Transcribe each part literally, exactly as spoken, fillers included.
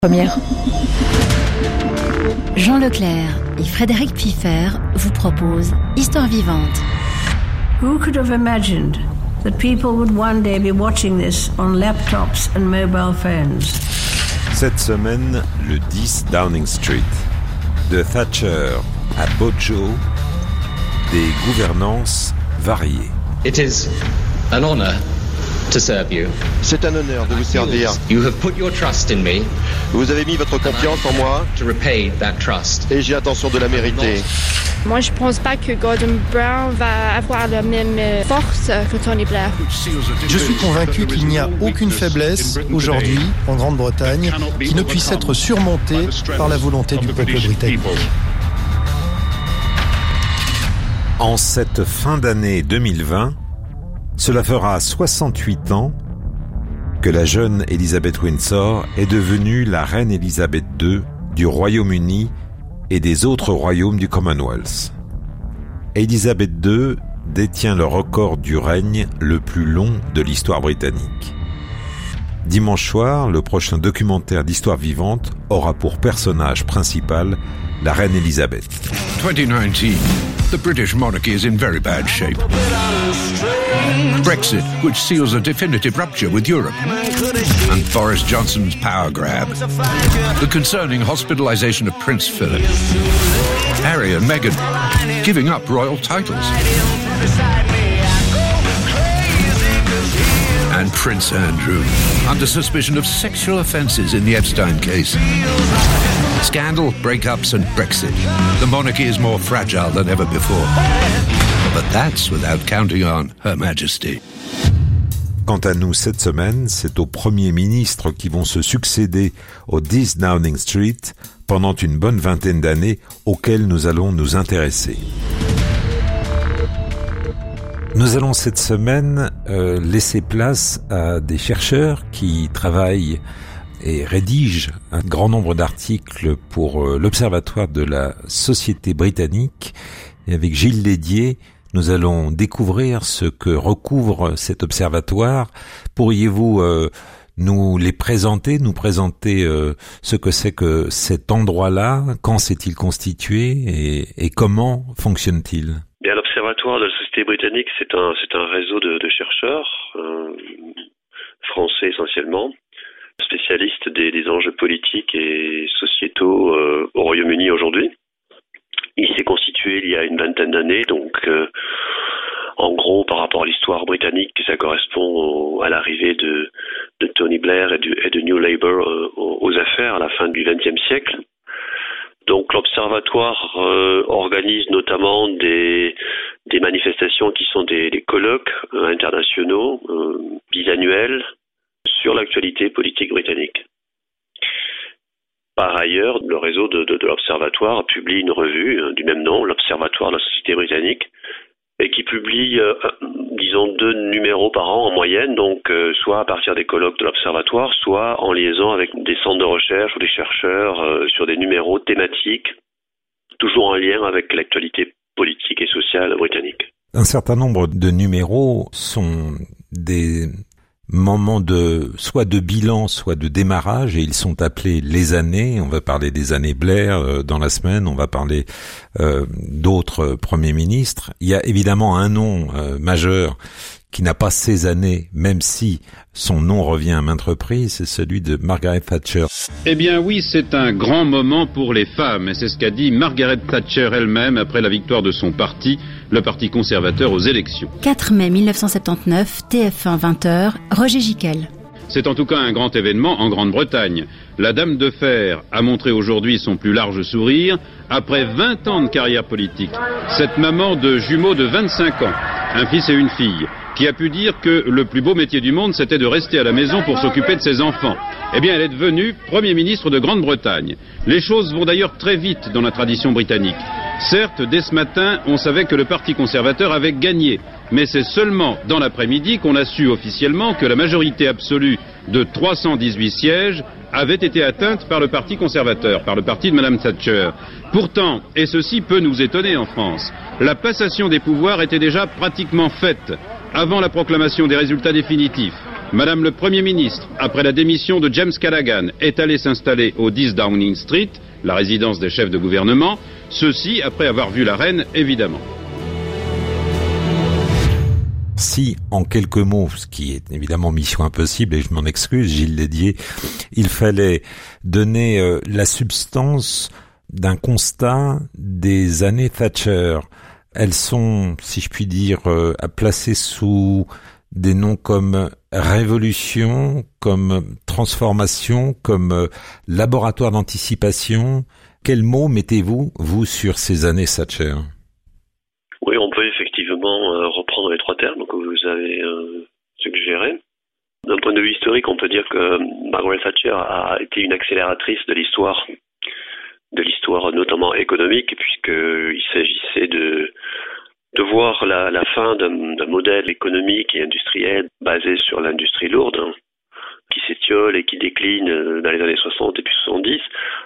Première. Jean Leclerc et Frédéric Piffer vous proposent Histoire vivante. Who could have imagined that people would one day be watching this on laptops and mobile phones? Cette semaine, le dix Downing Street. De Thatcher à Bojo, des gouvernances variées. It is an honor to serve you. C'est un honneur de vous servir. You have put your trust in me. Vous avez mis votre confiance en moi. To repay that trust. Et j'ai intention de la mériter. Moi, je pense pas que Gordon Brown va avoir la même force que Tony Blair. Je suis convaincu qu'il n'y a aucune faiblesse aujourd'hui en Grande-Bretagne qui ne puisse être surmontée par la volonté du peuple britannique. En cette fin d'année deux mille vingt, cela fera soixante-huit ans que la jeune Elizabeth Windsor est devenue la reine Elizabeth deux du Royaume-Uni et des autres royaumes du Commonwealth. Elizabeth deux détient le record du règne le plus long de l'histoire britannique. Dimanche soir, le prochain documentaire d'Histoire vivante aura pour personnage principal la reine Elizabeth. twenty nineteen, the British monarchy is in very bad shape. Brexit, which seals a definitive rupture with Europe. And Boris Johnson's power grab. The concerning hospitalisation of Prince Philip. Harry and Meghan giving up royal titles. And Prince Andrew, under suspicion of sexual offences in the Epstein case. Scandal, breakups and Brexit. The monarchy is more fragile than ever before. But that's without counting on Her Majesty. Quant à nous, cette semaine, c'est aux premiers ministres qui vont se succéder au dix Downing Street pendant une bonne vingtaine d'années auxquels nous allons nous intéresser. Nous allons cette semaine euh, laisser place à des chercheurs qui travaillent et rédigent un grand nombre d'articles pour euh, l'Observatoire de la Société britannique. Et avec Gilles Lédier, nous allons découvrir ce que recouvre cet observatoire. Pourriez-vous euh, nous les présenter, nous présenter euh, ce que c'est que cet endroit-là, quand s'est-il constitué et, et comment fonctionne-t-il ? Bien, l'Observatoire de la Société britannique, c'est un, c'est un réseau de, de chercheurs, euh, français essentiellement, spécialistes des, des enjeux politiques et sociétaux euh, au Royaume-Uni aujourd'hui. Il s'est constitué il y a une vingtaine d'années, donc euh, en gros par rapport à l'histoire britannique, ça correspond au, à l'arrivée de, de Tony Blair et, du, et de New Labour euh, aux, aux affaires à la fin du vingtième siècle. Donc l'Observatoire euh, organise notamment des, des manifestations qui sont des, des colloques euh, internationaux, euh, bisannuels, sur l'actualité politique britannique. Par ailleurs, le réseau de, de, de l'Observatoire publie une revue euh, du même nom, l'Observatoire de la Société britannique, et qui publie, euh, disons, deux numéros par an en moyenne, donc euh, soit à partir des colloques de l'Observatoire, soit en liaison avec des centres de recherche ou des chercheurs euh, sur des numéros thématiques, toujours en lien avec l'actualité politique et sociale britannique. Un certain nombre de numéros sont des moments de soit de bilan, soit de démarrage, et ils sont appelés les années. On va parler des années Blair euh, dans la semaine, on va parler euh, d'autres premiers ministres. Il y a évidemment un nom euh, majeur qui n'a pas ces années, même si son nom revient à maintes reprises, c'est celui de Margaret Thatcher. Eh bien oui, c'est un grand moment pour les femmes, et c'est ce qu'a dit Margaret Thatcher elle-même après la victoire de son parti, le Parti conservateur, aux élections. quatre mai mille neuf cent soixante-dix-neuf, T F un vingt heures, Roger Gicquel. C'est en tout cas un grand événement en Grande-Bretagne. La Dame de Fer a montré aujourd'hui son plus large sourire après vingt ans de carrière politique. Cette maman de jumeaux de vingt-cinq ans, un fils et une fille, qui a pu dire que le plus beau métier du monde, c'était de rester à la maison pour s'occuper de ses enfants. Eh bien, elle est devenue Premier ministre de Grande-Bretagne. Les choses vont d'ailleurs très vite dans la tradition britannique. Certes, dès ce matin, on savait que le Parti conservateur avait gagné. Mais c'est seulement dans l'après-midi qu'on a su officiellement que la majorité absolue de trois cent dix-huit sièges avait été atteinte par le Parti conservateur, par le parti de Madame Thatcher. Pourtant, et ceci peut nous étonner en France, la passation des pouvoirs était déjà pratiquement faite avant la proclamation des résultats définitifs. Madame le Premier ministre, après la démission de James Callaghan, est allé s'installer au dix Downing Street, la résidence des chefs de gouvernement, ceci après avoir vu la reine, évidemment. Si, en quelques mots, ce qui est évidemment mission impossible, et je m'en excuse, Gilles Lédier, il fallait donner euh, la substance d'un constat des années Thatcher. Elles sont, si je puis dire, euh, placées sous des noms comme révolution, comme transformation, comme euh, laboratoire d'anticipation. Quels mots mettez-vous, vous, sur ces années Thatcher ? Oui, on peut effectivement euh, reprendre les trois termes que vous avez euh, suggérés. D'un point de vue historique, on peut dire que Margaret Thatcher a été une accélératrice de l'histoire, de l'histoire notamment économique, puisqu'il s'agissait de, de voir la, la fin d'un, d'un modèle économique et industriel basé sur l'industrie lourde, hein, qui s'étiole et qui décline dans les années soixante et puis soixante-dix,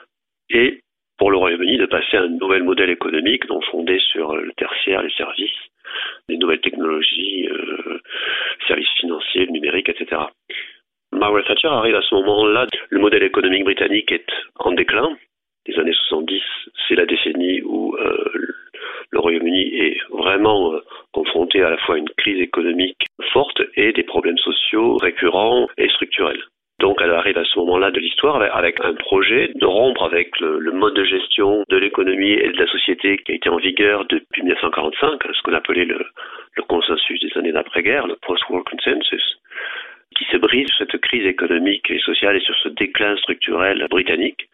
et pour le Royaume-Uni de passer à un nouvel modèle économique donc fondé sur le tertiaire, les services, les nouvelles technologies, euh, services financiers, le numérique, et cetera. Margaret Thatcher arrive à ce moment-là, le modèle économique britannique est en déclin. Les années soixante-dix, c'est la décennie où euh, le Royaume-Uni est vraiment euh, confronté à la fois à une crise économique forte et des problèmes sociaux récurrents et structurels. Donc elle arrive à ce moment-là de l'histoire avec un projet de rompre avec le, le mode de gestion de l'économie et de la société qui a été en vigueur depuis dix-neuf cent quarante-cinq, ce qu'on appelait le, le consensus des années d'après-guerre, le post-war consensus, qui se brise sur cette crise économique et sociale et sur ce déclin structurel britannique,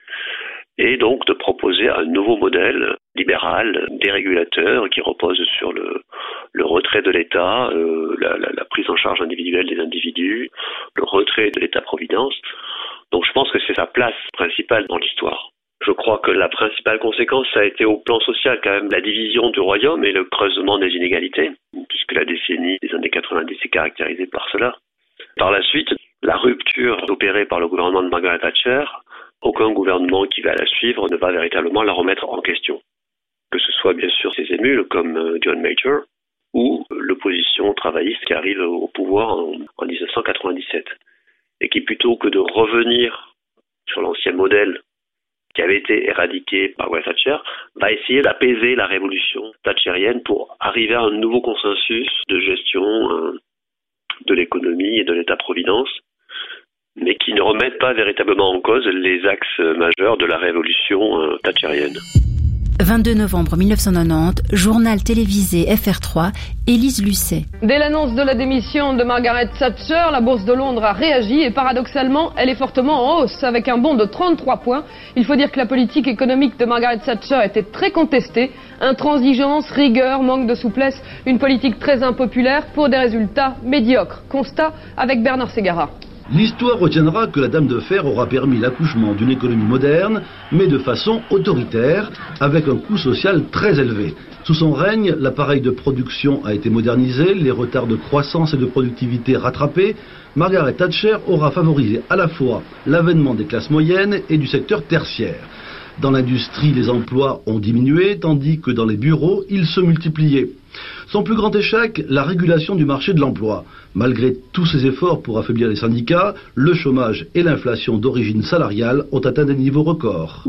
et donc de proposer un nouveau modèle libéral, dérégulateur, qui repose sur le, le retrait de l'État, euh, la, la, la prise en charge individuelle des individus, le retrait de l'État-providence. Donc je pense que c'est sa place principale dans l'histoire. Je crois que la principale conséquence, ça a été au plan social quand même la division du royaume et le creusement des inégalités, puisque la décennie des années quatre-vingt-dix est caractérisée par cela. Par la suite, la rupture opérée par le gouvernement de Margaret Thatcher, aucun gouvernement qui va la suivre ne va véritablement la remettre en question. Que ce soit bien sûr ses émules comme John Major ou l'opposition travailliste qui arrive au pouvoir en, en dix-neuf cent quatre-vingt-dix-sept et qui, plutôt que de revenir sur l'ancien modèle qui avait été éradiqué par Margaret Thatcher, va essayer d'apaiser la révolution thatchérienne pour arriver à un nouveau consensus de gestion euh, de l'économie et de l'État-providence, mais qui ne remettent pas véritablement en cause les axes majeurs de la révolution euh, thatchérienne. vingt-deux novembre mille neuf cent quatre-vingt-dix, journal télévisé F R trois, Élise Lucet. Dès l'annonce de la démission de Margaret Thatcher, la bourse de Londres a réagi et paradoxalement, elle est fortement en hausse avec un bond de trente-trois points. Il faut dire que la politique économique de Margaret Thatcher était très contestée. Intransigeance, rigueur, manque de souplesse, une politique très impopulaire pour des résultats médiocres. Constat avec Bernard Ségara. L'histoire retiendra que la Dame de Fer aura permis l'accouchement d'une économie moderne, mais de façon autoritaire, avec un coût social très élevé. Sous son règne, l'appareil de production a été modernisé, les retards de croissance et de productivité rattrapés. Margaret Thatcher aura favorisé à la fois l'avènement des classes moyennes et du secteur tertiaire. Dans l'industrie, les emplois ont diminué, tandis que dans les bureaux, ils se multipliaient. Son plus grand échec, la régulation du marché de l'emploi. Malgré tous ses efforts pour affaiblir les syndicats, le chômage et l'inflation d'origine salariale ont atteint des niveaux records.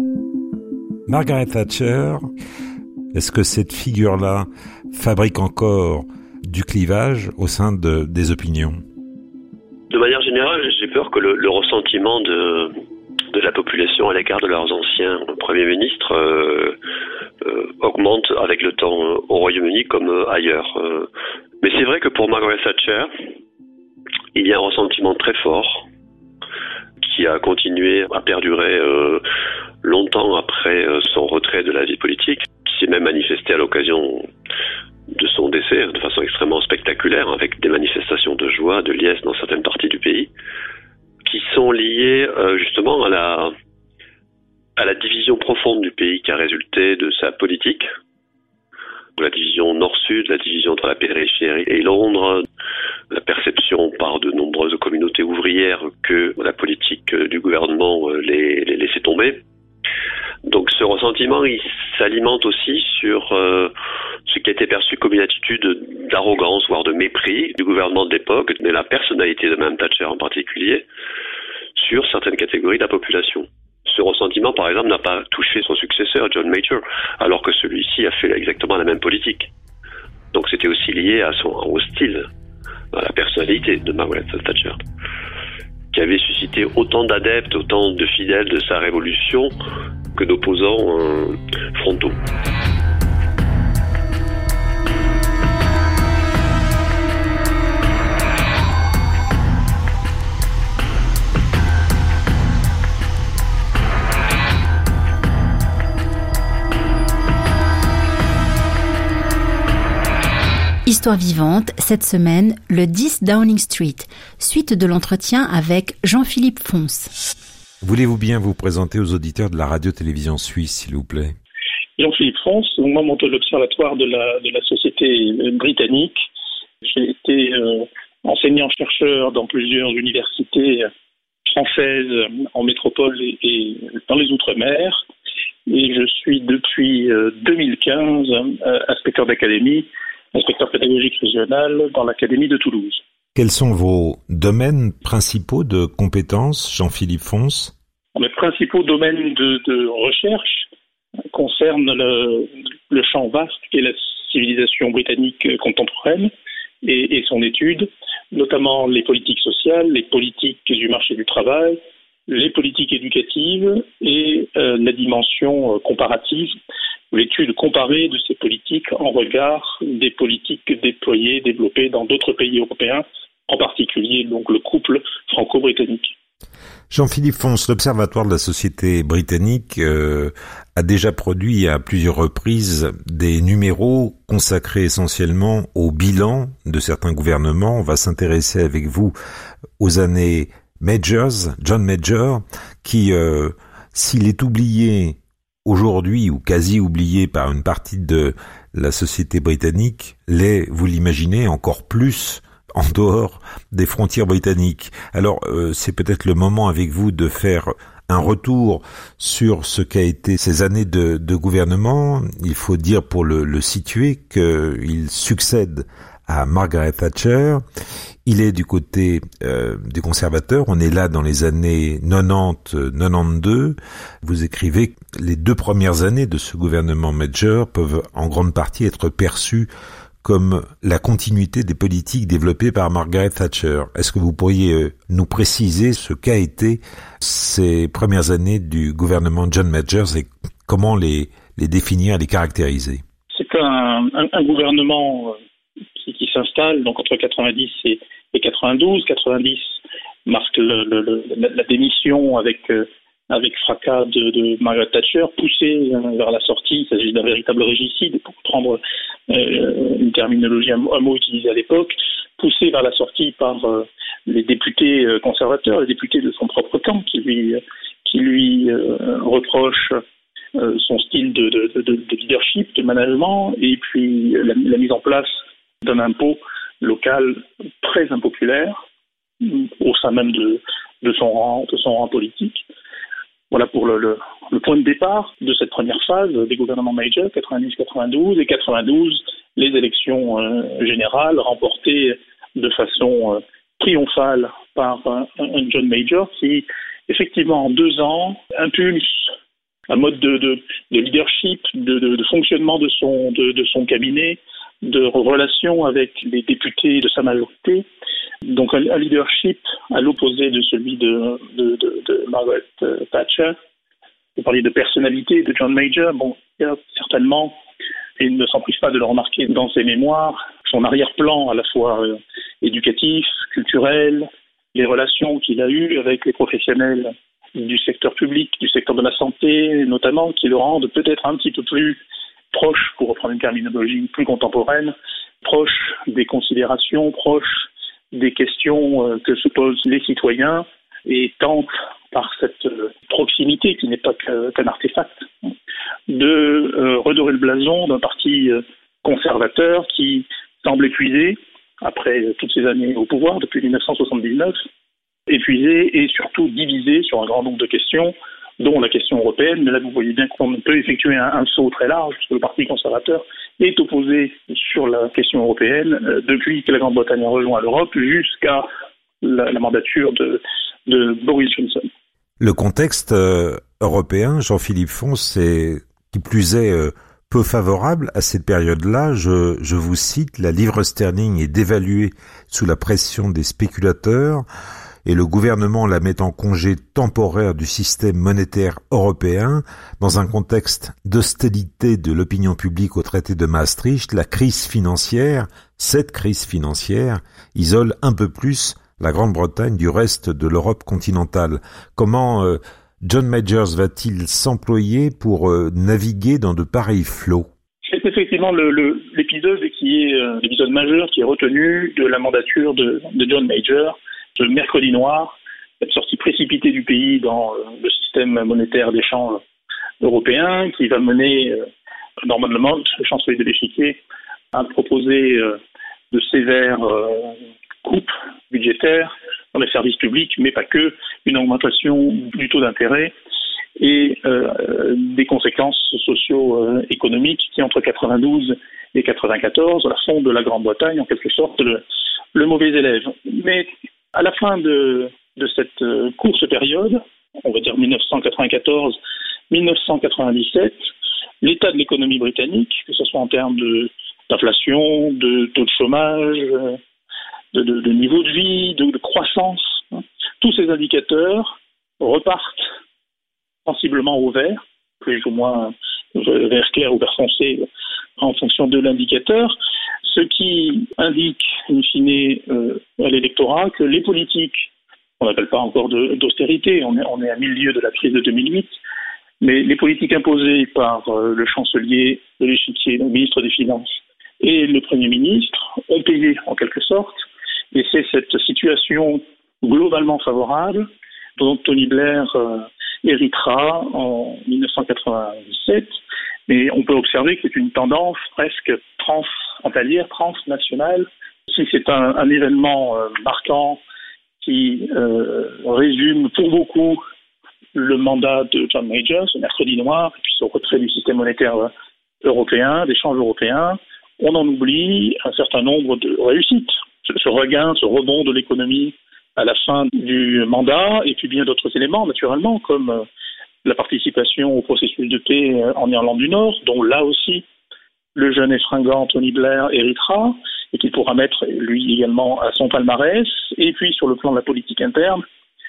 Margaret Thatcher, est-ce que cette figure-là fabrique encore du clivage au sein de, des opinions ? De manière générale, j'ai peur que le, le ressentiment de, de la population à l'égard de leurs anciens premiers ministres euh, euh, augmente avec le temps euh, au Royaume-Uni comme euh, ailleurs. Euh, mais c'est vrai que pour Margaret Thatcher, il y a un ressentiment très fort qui a continué à perdurer euh, longtemps après euh, son retrait de la vie politique, qui s'est même manifesté à l'occasion de son décès de façon extrêmement spectaculaire, avec des manifestations de joie, de liesse dans certaines parties du pays, qui sont liées euh, justement à la, à la division profonde du pays qui a résulté de sa politique, la division nord-sud, la division entre la périphérie et Londres, la perception par de nombreuses communautés ouvrières que la politique du gouvernement les, les laissait tomber. Donc ce ressentiment, il s'alimente aussi sur, euh, ce qui a été perçu comme une attitude d'arrogance, voire de mépris du gouvernement de l'époque, mais la personnalité de Mme Thatcher en particulier, sur certaines catégories de la population. Ce ressentiment, par exemple, n'a pas touché son successeur, John Major, alors que celui-ci a fait exactement la même politique. Donc c'était aussi lié à son, au style, à la personnalité de Margaret Thatcher, qui avait suscité autant d'adeptes, autant de fidèles de sa révolution que d'opposants euh, frontaux. Histoire vivante, cette semaine, le dix Downing Street, suite de l'entretien avec Jean-Philippe Fons. Voulez-vous bien vous présenter aux auditeurs de la radio-télévision suisse, s'il vous plaît? Jean-Philippe Fons, membre de l'Observatoire de la, de la société britannique. J'ai été euh, enseignant-chercheur dans plusieurs universités françaises en métropole et, et dans les Outre-mer. Et je suis depuis euh, deux mille quinze euh, inspecteur d'académie, inspecteur pédagogique régional dans l'Académie de Toulouse. Quels sont vos domaines principaux de compétences, Jean-Philippe Fons? Mes principaux domaines de, de recherche concernent le, le champ vaste qu'est la civilisation britannique contemporaine et, et son étude, notamment les politiques sociales, les politiques du marché du travail, les politiques éducatives et euh, la dimension euh, comparative, l'étude comparée de ces politiques en regard des politiques déployées, développées dans d'autres pays européens, en particulier donc le couple franco-britannique. Jean-Philippe Fons, l'Observatoire de la société britannique euh, a déjà produit à plusieurs reprises des numéros consacrés essentiellement au bilan de certains gouvernements. On va s'intéresser avec vous aux années Majors, John Major, qui, euh, s'il est oublié aujourd'hui ou quasi oublié par une partie de la société britannique, l'est, vous l'imaginez, encore plus en dehors des frontières britanniques. Alors, euh, c'est peut-être le moment avec vous de faire un retour sur ce qu'a été ces années de, de gouvernement. Il faut dire, pour le, le situer, qu'il succède à Margaret Thatcher. Il est du côté euh, des conservateurs. On est là dans les années quatre-vingt-dix quatre-vingt-douze. Vous écrivez que les deux premières années de ce gouvernement Major peuvent en grande partie être perçues comme la continuité des politiques développées par Margaret Thatcher. Est-ce que vous pourriez nous préciser ce qu'a été ces premières années du gouvernement John Major et comment les, les définir, les caractériser? C'est un, un, un gouvernement qui, qui s'installe donc entre quatre-vingt-dix et, et quatre-vingt-douze. quatre-vingt-dix marque le, le, le, la, la démission avec euh, avec fracas de, de Margaret Thatcher, poussée vers la sortie. Il s'agit d'un véritable régicide, pour prendre euh, une terminologie, un, un mot utilisé à l'époque, poussée vers la sortie par euh, les députés euh, conservateurs, les députés de son propre camp, qui lui qui lui euh, reprochent euh, son style de, de, de, de leadership, de management, et puis la, la mise en place d'un impôt local très impopulaire au sein même de, de son rang, de son rang politique. Voilà pour le, le, le point de départ de cette première phase des gouvernements Major, quatre-vingt-dix quatre-vingt-douze, et quatre-vingt-douze, les élections euh, générales remportées de façon euh, triomphale par un, un John Major qui, effectivement, en deux ans, impulse un mode de, de, de leadership, de, de, de fonctionnement de son, de, de son cabinet, de relation avec les députés de sa majorité. Donc un, un leadership à l'opposé de celui de, de, de, de Margaret Thatcher. Vous parliez de personnalité de John Major. Bon, il y a certainement, et il ne s'en prive pas de le remarquer dans ses mémoires, son arrière-plan à la fois euh, éducatif, culturel, les relations qu'il a eues avec les professionnels du secteur public, du secteur de la santé notamment, qui le rendent peut-être un petit peu plus proche, pour reprendre une terminologie plus contemporaine, proche des considérations, proche des questions euh, que se posent les citoyens, et tente, par cette euh, proximité qui n'est pas qu'un artefact, de euh, redorer le blason d'un parti euh, conservateur qui semble épuisé, après toutes ces années au pouvoir, depuis dix-neuf cent soixante-dix-neuf, épuisé et surtout divisé sur un grand nombre de questions, dont la question européenne. Mais là, vous voyez bien qu'on peut effectuer un, un saut très large, puisque le Parti conservateur est opposé sur la question européenne euh, depuis que la Grande-Bretagne a rejoint l'Europe jusqu'à la, la mandature de, de Boris Johnson. Le contexte euh, européen, Jean-Philippe Fons, c'est qui plus est euh, peu favorable à cette période-là. Je, je vous cite, la livre sterling est dévaluée sous la pression des spéculateurs et le gouvernement la met en congé temporaire du système monétaire européen. Dans un contexte d'hostilité de l'opinion publique au traité de Maastricht, la crise financière, cette crise financière, isole un peu plus la Grande-Bretagne du reste de l'Europe continentale. Comment euh, John Majors va-t-il s'employer pour euh, naviguer dans de pareils flots? C'est effectivement le, le, l'épisode qui est euh, l'épisode majeur qui est retenu de la mandature de, de John Major, ce mercredi noir, cette sortie précipitée du pays dans euh, le système monétaire d'échange européen, qui va mener euh, Norman Lamont, le chancelier de l'échiquier, à proposer euh, de sévères euh, coupes budgétaires dans les services publics, mais pas que, une augmentation du taux d'intérêt et euh, des conséquences socio-économiques qui, entre quatre-vingt-douze et quatre-vingt-quatorze, font de la Grande-Bretagne, en quelque sorte, le, le mauvais élève. Mais à la fin de, de cette courte période, on va dire dix-neuf cent quatre-vingt-quatorze à dix-neuf cent quatre-vingt-dix-sept, l'état de l'économie britannique, que ce soit en termes de, d'inflation, de taux de chômage, de, de, de niveau de vie, de, de croissance, hein, tous ces indicateurs repartent sensiblement au vert, plus ou moins vert clair ou vert foncé en fonction de l'indicateur, ce qui indique, in fine, euh, à l'électorat que les politiques, on n'appelle pas encore de, d'austérité, on est, on est à mille lieues de la crise de deux mille huit, mais les politiques imposées par euh, le chancelier de l'échiquier, le ministre des Finances et le Premier ministre ont payé en quelque sorte, et c'est cette situation globalement favorable dont Tony Blair euh, héritera en dix-neuf cent quatre-vingt-dix-sept, mais on peut observer que c'est une tendance presque transfrontalière, transnationale. Si c'est un, un événement euh, marquant qui euh, résume pour beaucoup le mandat de John Major, ce mercredi noir, et puis ce retrait du système monétaire européen, d'échange européen, on en oublie un certain nombre de réussites. Ce, ce regain, ce rebond de l'économie à la fin du mandat, et puis bien d'autres éléments, naturellement, comme euh, la participation au processus de paix euh, en Irlande du Nord, dont là aussi le jeune et fringant Tony Blair héritera, et qu'il pourra mettre, lui également, à son palmarès, et puis sur le plan de la politique interne,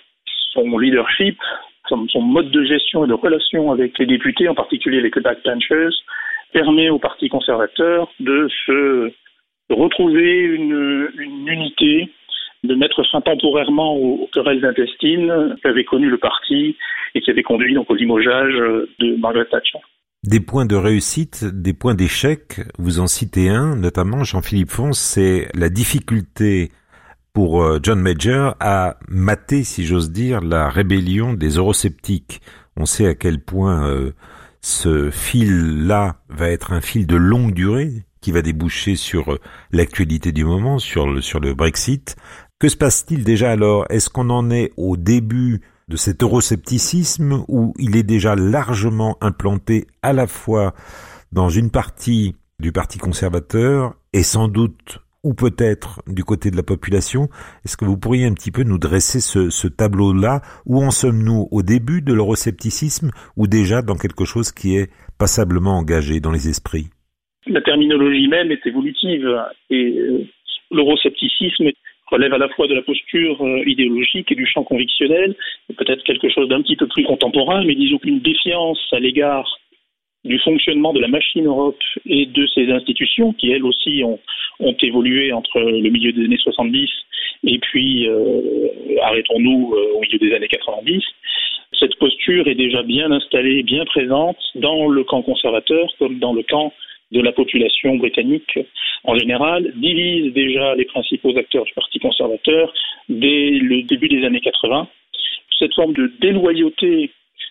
son leadership, son, son mode de gestion et de relation avec les députés, en particulier les backbenchers, permet au Parti conservateur de se de retrouver une, une unité, de mettre fin temporairement aux, aux querelles intestines qu'avait connu le parti et qui avait conduit donc au limogeage de Margaret Thatcher. Des points de réussite, des points d'échec, vous en citez un, notamment Jean-Philippe Fons, c'est la difficulté pour John Major à mater, si j'ose dire, la rébellion des eurosceptiques. On sait à quel point euh, ce fil-là va être un fil de longue durée qui va déboucher sur l'actualité du moment, sur le, sur le Brexit. Que se passe-t-il déjà alors? Est-ce qu'on en est au début de cet euroscepticisme où il est déjà largement implanté à la fois dans une partie du Parti conservateur et sans doute ou peut-être du côté de la population? Est-ce que vous pourriez un petit peu nous dresser ce, ce tableau-là? Où en sommes-nous? Au début de l'euroscepticisme ou déjà dans quelque chose qui est passablement engagé dans les esprits? La terminologie même est évolutive et euh, l'euroscepticisme relève à la fois de la posture euh, idéologique et du champ convictionnel, et peut-être quelque chose d'un petit peu plus contemporain, mais disons qu'une défiance à l'égard du fonctionnement de la machine Europe et de ses institutions, qui elles aussi ont, ont évolué entre le milieu des années soixante-dix et puis, euh, arrêtons-nous, euh, au milieu des années quatre-vingt-dix. Cette posture est déjà bien installée, bien présente dans le camp conservateur comme dans le camp de la population britannique en général, divise déjà les principaux acteurs du Parti conservateur dès le début des années quatre-vingts. Cette forme de déloyauté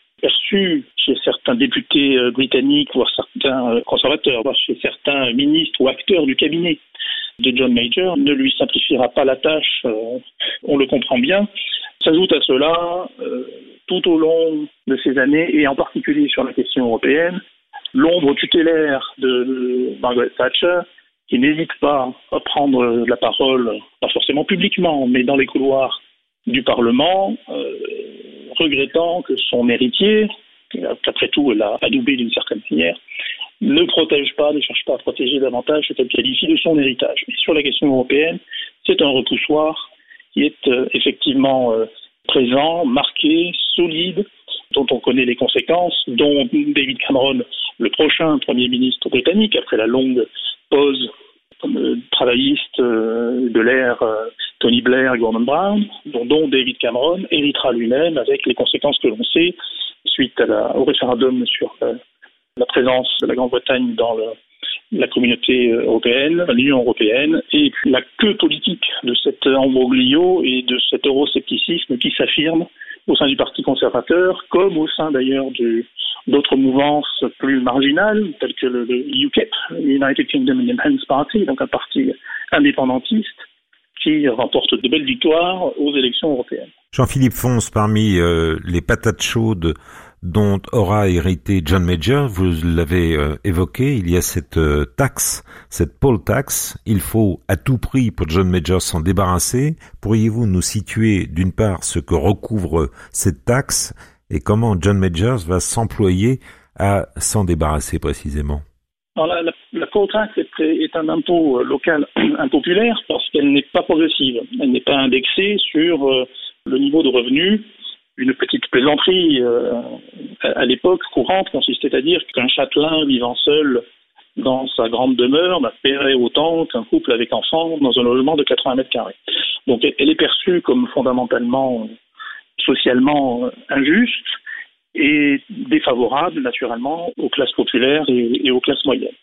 perçue chez certains députés britanniques, voire certains conservateurs, voire chez certains ministres ou acteurs du cabinet de John Major, ne lui simplifiera pas la tâche, on le comprend bien. S'ajoute à cela, euh, tout au long de ces années, et en particulier sur la question européenne, l'ombre tutélaire de Margaret Thatcher, qui n'hésite pas à prendre la parole, pas forcément publiquement, mais dans les couloirs du Parlement, euh, regrettant que son héritier, qu'après tout elle a adoubé d'une certaine manière, ne protège pas, ne cherche pas à protéger davantage ce qu'elle qualifie de son héritage. Et sur la question européenne, c'est un repoussoir qui est euh, effectivement euh, présent, marqué, solide, dont on connaît les conséquences, dont David Cameron, le prochain Premier ministre britannique, après la longue pause comme euh, travailliste euh, de l'ère euh, Tony Blair et Gordon Brown, dont, dont David Cameron héritera lui-même avec les conséquences que l'on sait suite à la, au référendum sur euh, la présence de la Grande-Bretagne dans le, la communauté européenne, l'Union européenne, et puis la queue politique de cet embroglio et de cet euroscepticisme qui s'affirme au sein du Parti conservateur, comme au sein d'ailleurs de, d'autres mouvances plus marginales, telles que le, le U K I P, United Kingdom Independence Party, donc un parti indépendantiste, qui remporte de belles victoires aux élections européennes. Jean-Philippe Fons, parmi euh, les patates chaudes dont aura hérité John Major, vous l'avez euh, évoqué, il y a cette euh, taxe, cette poll tax. Il faut à tout prix pour John Major s'en débarrasser. Pourriez-vous nous situer d'une part ce que recouvre cette taxe et comment John Major va s'employer à s'en débarrasser précisément? Alors la, la, la poll tax est, est un impôt local impopulaire parce qu'elle n'est pas progressive. Elle n'est pas indexée sur euh, le niveau de revenus. Une petite plaisanterie euh, à l'époque courante consistait à dire qu'un châtelain vivant seul dans sa grande demeure bah, paierait autant qu'un couple avec enfants dans un logement de quatre-vingts mètres carrés. Donc elle est perçue comme fondamentalement, socialement injuste et défavorable naturellement aux classes populaires et, et aux classes moyennes.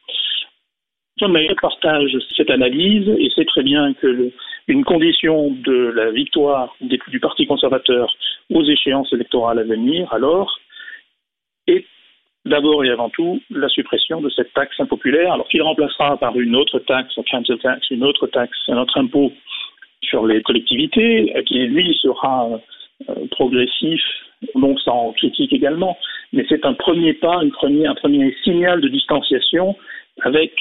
John Major partage cette analyse et sait très bien que le, une condition de la victoire du, du Parti conservateur aux échéances électorales à venir, alors, est d'abord et avant tout la suppression de cette taxe impopulaire, alors qu'il remplacera par une autre taxe, un council tax, une autre taxe, un autre impôt sur les collectivités, qui lui sera euh, progressif, non sans critique également, mais c'est un premier pas, une première, un premier signal de distanciation avec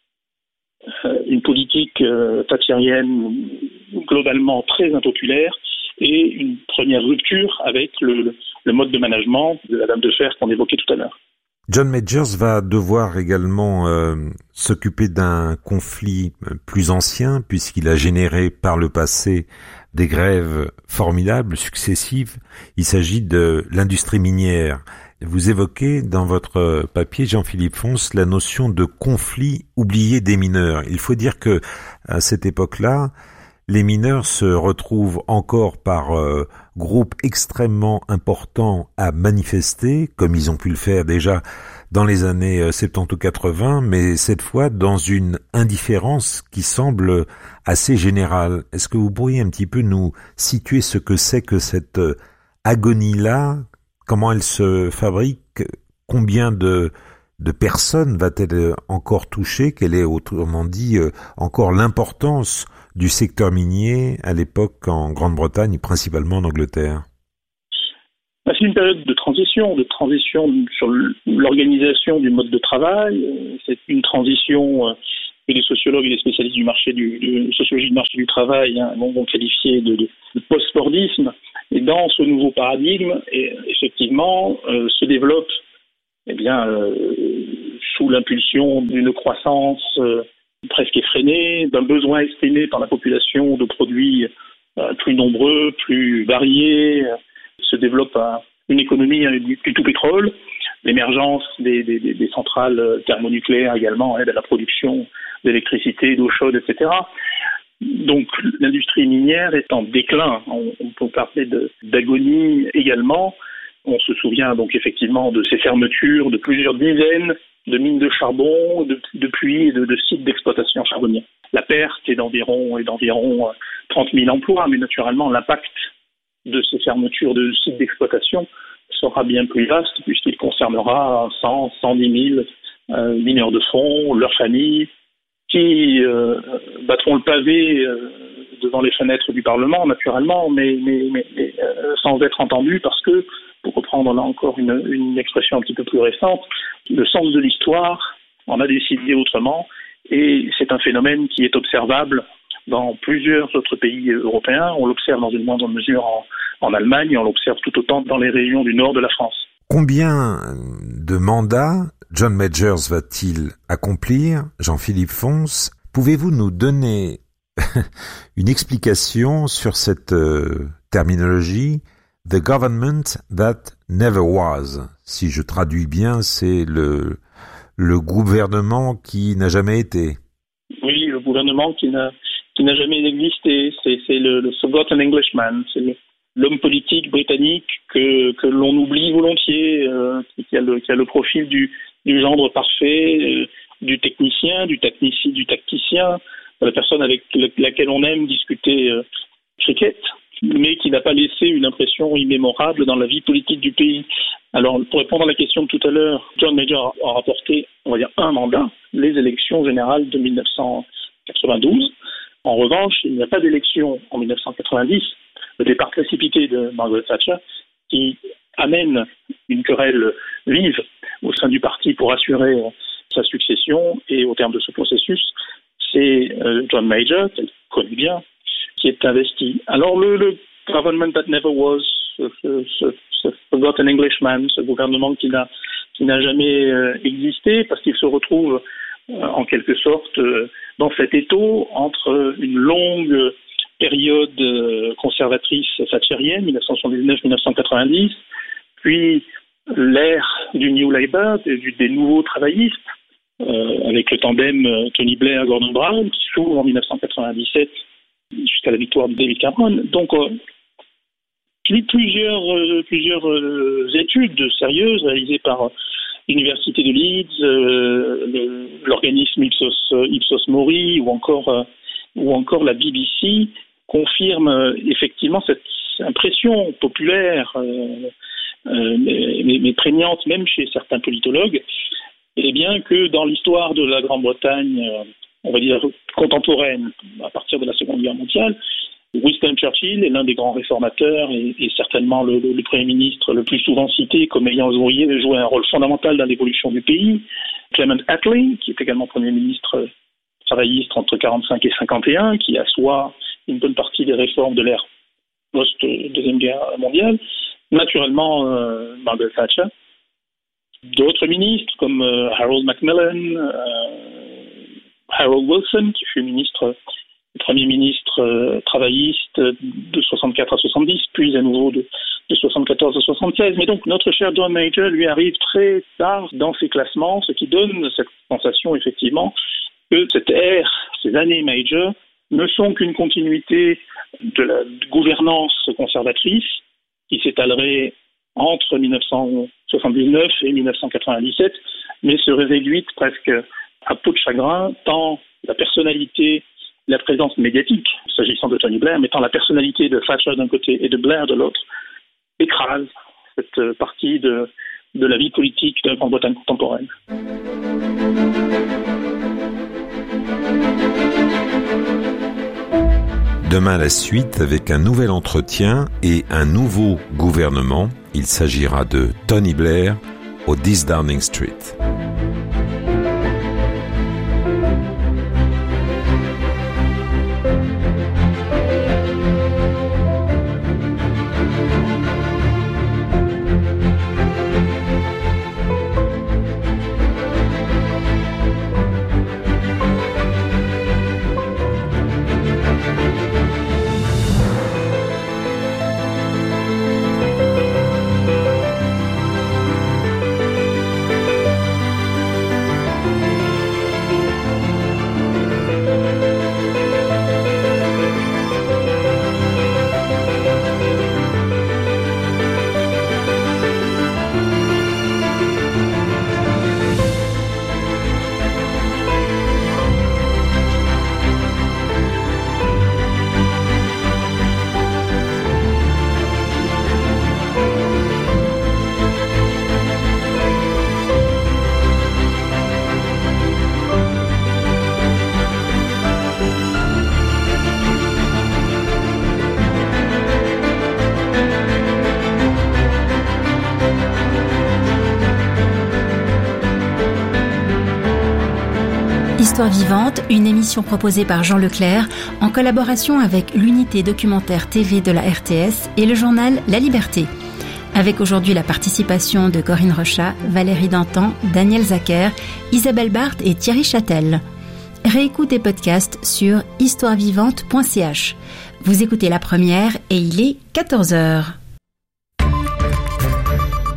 euh, une politique euh, thatchérienne globalement très impopulaire et une première rupture avec le, le mode de management de la Dame de Fer qu'on évoquait tout à l'heure. John Majors va devoir également euh, s'occuper d'un conflit plus ancien puisqu'il a généré par le passé des grèves formidables, successives. Il s'agit de l'industrie minière. Vous évoquez dans votre papier, Jean-Philippe Fons, la notion de conflit oublié des mineurs. Il faut dire que à cette époque-là, les mineurs se retrouvent encore par euh, groupes extrêmement importants à manifester, comme ils ont pu le faire déjà dans les années soixante-dix ou quatre-vingts, mais cette fois dans une indifférence qui semble assez générale. Est-ce que vous pourriez un petit peu nous situer ce que c'est que cette agonie-là, comment elle se fabrique, combien de de personnes va-t-elle encore toucher, quelle est autrement dit encore l'importance du secteur minier à l'époque en Grande-Bretagne, principalement en Angleterre? C'est une période de transition, de transition sur l'organisation du mode de travail. C'est une transition que les sociologues et les spécialistes du marché du, de sociologie du marché du travail hein, vont qualifier de, de, de post-fordisme. Et dans ce nouveau paradigme, et, effectivement, euh, se développe eh bien, euh, sous l'impulsion d'une croissance euh, presque effrénée, d'un besoin exprimé par la population de produits euh, plus nombreux, plus variés, euh, se développe un, une économie euh, du, du tout pétrole, l'émergence des, des, des centrales thermonucléaires également aide à la production d'électricité, d'eau chaude, et cetera. Donc l'industrie minière est en déclin, on, on peut parler de, d'agonie également. On se souvient donc effectivement de ces fermetures de plusieurs dizaines de mines de charbon, de, de puits et de, de sites d'exploitation charbonnière. La perte est d'environ, est d'environ trente mille emplois, mais naturellement l'impact de ces fermetures de sites d'exploitation sera bien plus vaste puisqu'il concernera cent, cent dix mille euh, mineurs de fond, leurs familles, qui euh, battront le pavé euh, devant les fenêtres du Parlement, naturellement, mais, mais, mais, mais euh, sans être entendu, parce que, pour reprendre là encore une, une expression un petit peu plus récente, le sens de l'histoire en a décidé autrement, et c'est un phénomène qui est observable dans plusieurs autres pays européens. On l'observe dans une moindre mesure en, en Allemagne, et on l'observe tout autant dans les régions du nord de la France. Combien de mandats John Majors va-t-il accomplir? Jean-Philippe Fons, pouvez-vous nous donner une explication sur cette euh, terminologie « the government that never was ». Si je traduis bien, c'est le, le gouvernement qui n'a jamais été. Oui, le gouvernement qui n'a, qui n'a jamais existé. C'est, c'est le, le forgotten Englishman, c'est le, l'homme politique britannique que, que l'on oublie volontiers, euh, qui, a le, qui a le profil du, du gendre parfait, euh, du technicien, du, tactici, du tacticien, la personne avec laquelle on aime discuter euh, cricket, mais qui n'a pas laissé une impression immémorable dans la vie politique du pays. Alors, pour répondre à la question de tout à l'heure, John Major a rapporté, on va dire, un mandat, les élections générales de dix-neuf cent quatre-vingt-douze. En revanche, il n'y a pas d'élection en dix-neuf cent quatre-vingt-dix, le départ précipité de Margaret Thatcher, qui amène une querelle vive au sein du parti pour assurer sa succession, et au terme de ce processus, c'est euh, John Major, qu'elle connaît bien, qui est investi. Alors le, le government that never was, ce, ce, ce, ce forgotten Englishman, ce gouvernement qui n'a, qui n'a jamais euh, existé, parce qu'il se retrouve euh, en quelque sorte euh, dans cet étau entre une longue période euh, conservatrice thatchérienne, dix-neuf cent soixante-dix-neuf à dix-neuf cent quatre-vingt-dix, puis l'ère du New Labour, du, des nouveaux travaillistes, euh, avec le tandem euh, Tony Blair-Gordon Brown, qui s'ouvre en dix-neuf cent quatre-vingt-dix-sept jusqu'à la victoire de David Cameron. Donc, euh, plusieurs, euh, plusieurs euh, études sérieuses réalisées par l'Université de Leeds, euh, le, l'organisme Ipsos, Ipsos Mori, ou encore, euh, ou encore la B B C, confirment euh, effectivement cette impression populaire, euh, euh, mais, mais prégnante même chez certains politologues, et bien que dans l'histoire de la Grande-Bretagne, euh, on va dire contemporaine, à partir de la Seconde Guerre mondiale, Winston Churchill est l'un des grands réformateurs et, et certainement le, le, le Premier ministre le plus souvent cité comme ayant joué, joué un rôle fondamental dans l'évolution du pays. Clement Attlee, qui est également Premier ministre travailliste entre quarante-cinq et cinquante et un, qui assoit une bonne partie des réformes de l'ère post-Deuxième Guerre mondiale. Naturellement, euh, Margaret Thatcher. D'autres ministres comme euh, Harold Macmillan, euh, Harold Wilson, qui fut ministre, Premier ministre euh, travailliste de soixante-quatre à soixante-dix, puis à nouveau de, de soixante-quatorze à soixante-seize. Mais donc notre cher John Major lui arrive très tard dans ses classements, ce qui donne cette sensation effectivement que cette ère, ces années Major, ne sont qu'une continuité de la gouvernance conservatrice qui s'étalerait entre dix-neuf cent soixante-dix-neuf et dix-neuf cent quatre-vingt-dix-sept, mais serait réduite presque à peau de chagrin, tant la personnalité, la présence médiatique, s'agissant de Tony Blair, mais tant la personnalité de Thatcher d'un côté et de Blair de l'autre, écrase cette partie de, de la vie politique de la Grande-Bretagne contemporaine. Demain, la suite avec un nouvel entretien et un nouveau gouvernement. Il s'agira de Tony Blair au dix Downing Street. Histoire vivante, une émission proposée par Jean Leclerc en collaboration avec l'unité documentaire T V de la R T S et le journal La Liberté. Avec aujourd'hui la participation de Corinne Rochat, Valérie Dantan, Daniel Zacher, Isabelle Barthes et Thierry Châtel. Réécoute et podcast sur histoire vivante point c h. Vous écoutez La Première et il est quatorze heures.